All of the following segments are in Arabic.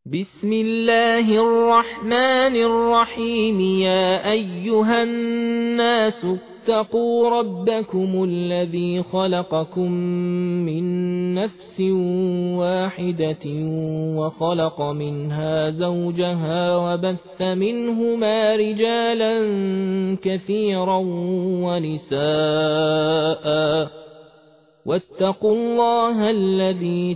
بسم الله الرحمن الرحيم. يا أيها الناس اتقوا ربكم الذي خلقكم من نفس واحدة وخلق منها زوجها وبث منهما رجالا كثيرا ونساء واتقوا الله الذي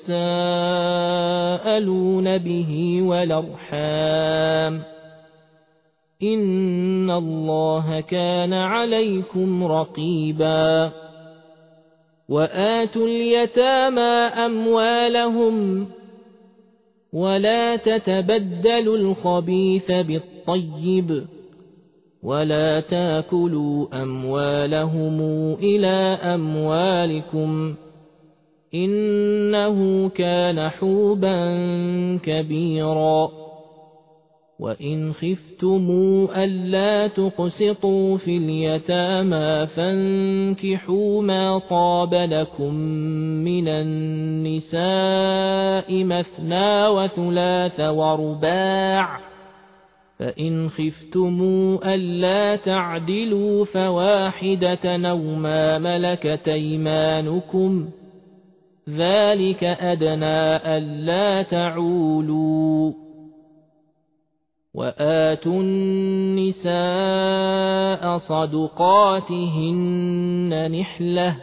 تساءلون به والأرحام إن الله كان عليكم رقيبا. وآتوا اليتامى أموالهم ولا تتبدلوا الخبيث بالطيب ولا تاكلوا أموالهم إلى أموالكم إنه كان حوبا كبيرا. وإن خفتموا ألا تقسطوا في اليتامى فانكحوا ما طاب لكم من النساء مثنى وثلاث ورباع فإن خفتموا ألا تعدلوا فواحدة أو ما ملكت أيمانكم ذلك أدنى ألا تعولوا. وآتوا النساء صدقاتهن نحلة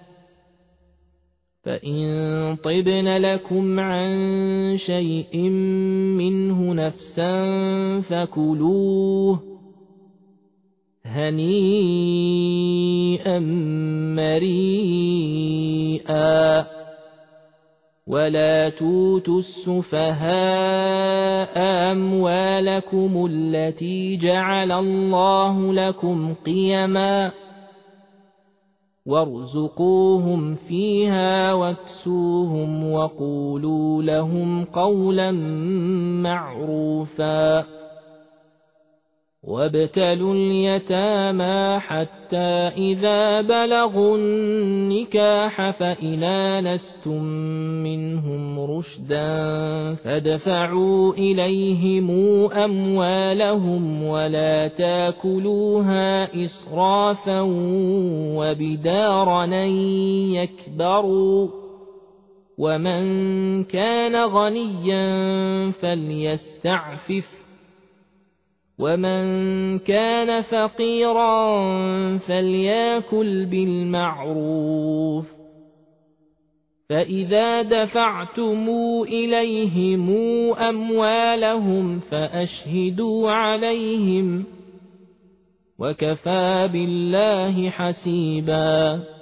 فإن طبن لكم عن شيء منه نفسا فكلوه هنيئا مريئا. ولا توتوا السفهاء أموالكم التي جعل الله لكم قيما وارزقوهم فيها واكسوهم وقولوا لهم قولا معروفا. وابتلوا اليتامى حتى إذا بلغوا النكاح فإن آنستم منهم رشدا فادفعوا إليهم أموالهم ولا تاكلوها إسرافا وبدارا أن يكبروا. ومن كان غنيا فليستعفف ومن كان فقيرا فليأكل بالمعروف. فإذا دفعتم إليهم أموالهم فأشهدوا عليهم وكفى بالله حسيبا.